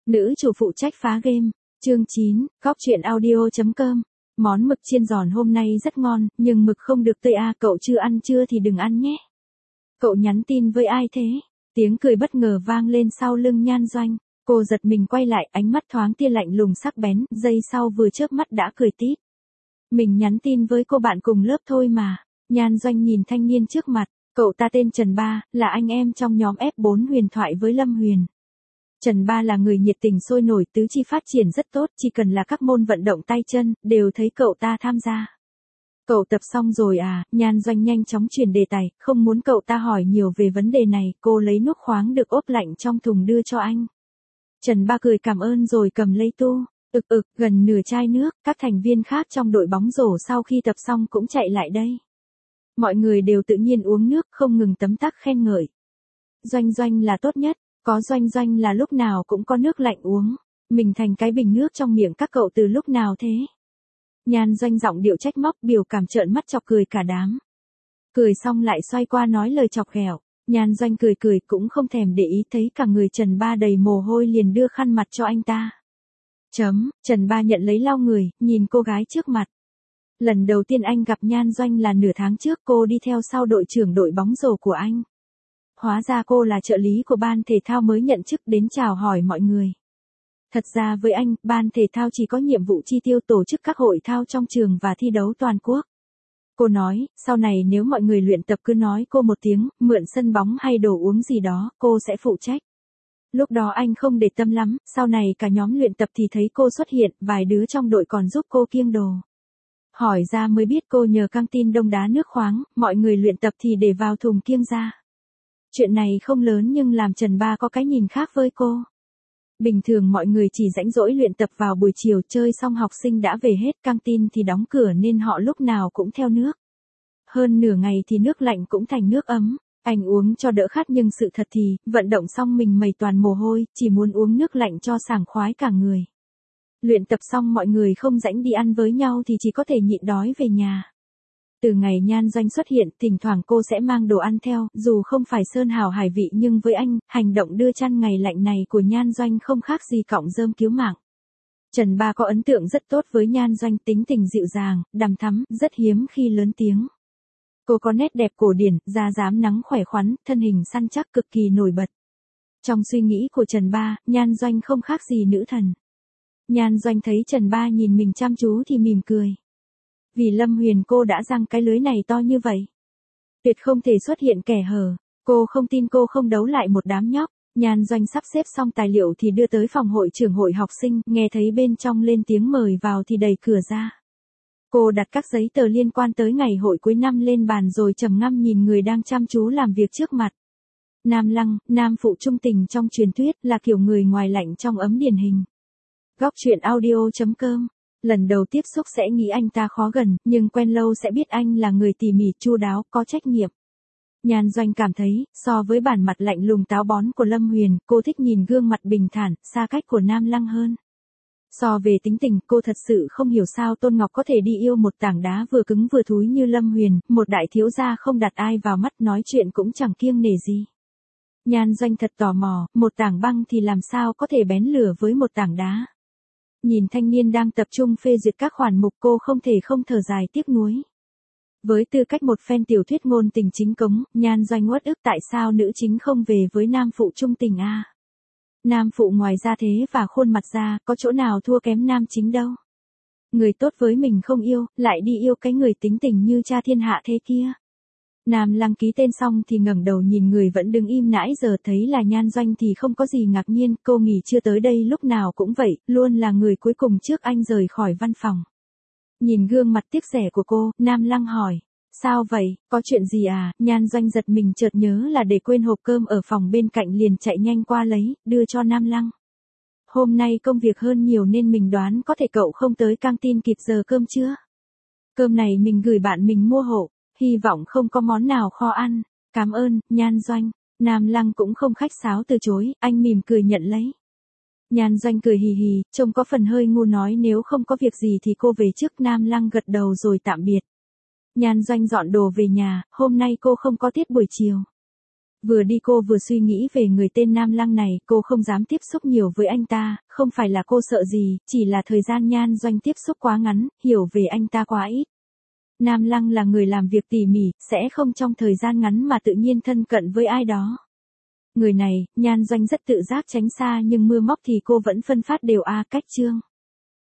Nữ chủ phụ trách phá game. Chương 9, góc truyện audio.com. Món mực chiên giòn hôm nay rất ngon, nhưng mực không được tươi à, cậu chưa ăn chưa thì đừng ăn nhé. Cậu nhắn tin với ai thế? Tiếng cười bất ngờ vang lên sau lưng Nhan Doanh. Cô giật mình quay lại, ánh mắt thoáng tia lạnh lùng sắc bén, giây sau vừa chớp mắt đã cười tít. Mình nhắn tin với cô bạn cùng lớp thôi mà. Nhan Doanh nhìn thanh niên trước mặt, cậu ta tên Trần Ba, là anh em trong nhóm F4 huyền thoại với Lâm Huyền. Trần Ba là người nhiệt tình sôi nổi, tứ chi phát triển rất tốt, chỉ cần là các môn vận động tay chân, đều thấy cậu ta tham gia. Cậu tập xong rồi à? Nhan Doanh nhanh chóng chuyển đề tài, không muốn cậu ta hỏi nhiều về vấn đề này, cô lấy nước khoáng được ốp lạnh trong thùng đưa cho anh. Trần Ba cười cảm ơn rồi cầm lấy tu. Gần nửa chai nước, các thành viên khác trong đội bóng rổ sau khi tập xong cũng chạy lại đây. Mọi người đều tự nhiên uống nước, không ngừng tấm tắc khen ngợi. Doanh là tốt nhất, có Doanh là lúc nào cũng có nước lạnh uống. Mình thành cái bình nước trong miệng các cậu từ lúc nào thế? Nhan Doanh giọng điệu trách móc, biểu cảm trợn mắt chọc cười cả đám. Cười xong lại xoay qua nói lời chọc ghẹo. Nhan Doanh cười cũng không thèm để ý, thấy cả người Trần Ba đầy mồ hôi liền đưa khăn mặt cho anh ta. Trần Ba nhận lấy lau người, nhìn cô gái trước mặt. Lần đầu tiên anh gặp Nhan Doanh là nửa tháng trước, cô đi theo sau đội trưởng đội bóng rổ của anh. Hóa ra cô là trợ lý của ban thể thao mới nhận chức đến chào hỏi mọi người. Thật ra với anh, ban thể thao chỉ có nhiệm vụ chi tiêu tổ chức các hội thao trong trường và thi đấu toàn quốc. Cô nói, sau này nếu mọi người luyện tập cứ nói cô một tiếng, mượn sân bóng hay đồ uống gì đó, cô sẽ phụ trách. Lúc đó anh không để tâm lắm, sau này cả nhóm luyện tập thì thấy cô xuất hiện, vài đứa trong đội còn giúp cô kiêng đồ. Hỏi ra mới biết cô nhờ căng tin đông đá nước khoáng, mọi người luyện tập thì để vào thùng kiêng ra. Chuyện này không lớn nhưng làm Trần Ba có cái nhìn khác với cô. Bình thường mọi người chỉ rảnh rỗi luyện tập vào buổi chiều, chơi xong học sinh đã về hết, căng tin thì đóng cửa nên họ lúc nào cũng theo nước. Hơn nửa ngày thì nước lạnh cũng thành nước ấm. Anh uống cho đỡ khát nhưng sự thật thì, vận động xong mình mầy toàn mồ hôi, chỉ muốn uống nước lạnh cho sảng khoái cả người. Luyện tập xong mọi người không rảnh đi ăn với nhau thì chỉ có thể nhịn đói về nhà. Từ ngày Nhan Doanh xuất hiện, thỉnh thoảng cô sẽ mang đồ ăn theo, dù không phải sơn hào hải vị nhưng với anh, hành động đưa chăn ngày lạnh này của Nhan Doanh không khác gì cọng rơm cứu mạng. Trần Ba có ấn tượng rất tốt với Nhan Doanh, tính tình dịu dàng, đằm thắm, rất hiếm khi lớn tiếng. Cô có nét đẹp cổ điển, da rám nắng khỏe khoắn, thân hình săn chắc cực kỳ nổi bật. Trong suy nghĩ của Trần Ba, Nhan Doanh không khác gì nữ thần. Nhan Doanh thấy Trần Ba nhìn mình chăm chú thì mỉm cười. Vì Lâm Huyền cô đã giăng cái lưới này to như vậy. Tuyệt không thể xuất hiện kẻ hở. Cô không tin cô không đấu lại một đám nhóc. Nhan Doanh sắp xếp xong tài liệu thì đưa tới phòng hội trưởng hội học sinh, nghe thấy bên trong lên tiếng mời vào thì đẩy cửa ra. Cô đặt các giấy tờ liên quan tới ngày hội cuối năm lên bàn rồi trầm ngâm nhìn người đang chăm chú làm việc trước mặt. Nam Lăng, nam phụ trung tình trong truyền thuyết, là kiểu người ngoài lạnh trong ấm điển hình. Góc truyện audio.com. Lần đầu tiếp xúc sẽ nghĩ anh ta khó gần, nhưng quen lâu sẽ biết anh là người tỉ mỉ, chu đáo, có trách nhiệm. Nhan Doanh cảm thấy, so với bản mặt lạnh lùng táo bón của Lâm Huyền, cô thích nhìn gương mặt bình thản, xa cách của Nam Lăng hơn. So về tính tình, cô thật sự không hiểu sao Tôn Ngọc có thể đi yêu một tảng đá vừa cứng vừa thúi như Lâm Huyền, một đại thiếu gia không đặt ai vào mắt, nói chuyện cũng chẳng kiêng nể gì. Nhan Doanh thật tò mò, một tảng băng thì làm sao có thể bén lửa với một tảng đá. Nhìn thanh niên đang tập trung phê duyệt các khoản mục, cô không thể không thở dài tiếc nuối. Với tư cách một fan tiểu thuyết ngôn tình chính cống, Nhan Doanh uất ức tại sao nữ chính không về với nam phụ trung tình a. Nam phụ ngoài ra thế và khuôn mặt ra, có chỗ nào thua kém nam chính đâu. Người tốt với mình không yêu, lại đi yêu cái người tính tình như cha thiên hạ thế kia. Nam Lăng ký tên xong thì ngẩng đầu nhìn người vẫn đứng im nãy giờ, thấy là Nhan Doanh thì không có gì ngạc nhiên, cô nghỉ trưa tới đây lúc nào cũng vậy, luôn là người cuối cùng trước anh rời khỏi văn phòng. Nhìn gương mặt tiếc rẻ của cô, Nam Lăng hỏi, sao vậy, có chuyện gì à? Nhan Doanh giật mình chợt nhớ là để quên hộp cơm ở phòng bên cạnh liền chạy nhanh qua lấy, đưa cho Nam Lăng. Hôm nay công việc hơn nhiều nên mình đoán có thể cậu không tới căng tin kịp giờ cơm trưa. Cơm này mình gửi bạn mình mua hộ. Hy vọng không có món nào kho ăn. Cảm ơn, Nhan Doanh. Nam Lăng cũng không khách sáo từ chối, anh mỉm cười nhận lấy. Nhan Doanh cười hì hì, trông có phần hơi ngu, nói nếu không có việc gì thì cô về trước. Nam Lăng gật đầu rồi tạm biệt. Nhan Doanh dọn đồ về nhà, hôm nay cô không có tiết buổi chiều. Vừa đi cô vừa suy nghĩ về người tên Nam Lăng này, cô không dám tiếp xúc nhiều với anh ta, không phải là cô sợ gì, chỉ là thời gian Nhan Doanh tiếp xúc quá ngắn, hiểu về anh ta quá ít. Nam Lăng là người làm việc tỉ mỉ, sẽ không trong thời gian ngắn mà tự nhiên thân cận với ai đó. Người này, Nhan Doanh rất tự giác tránh xa nhưng mưa móc thì cô vẫn phân phát đều cách Trương.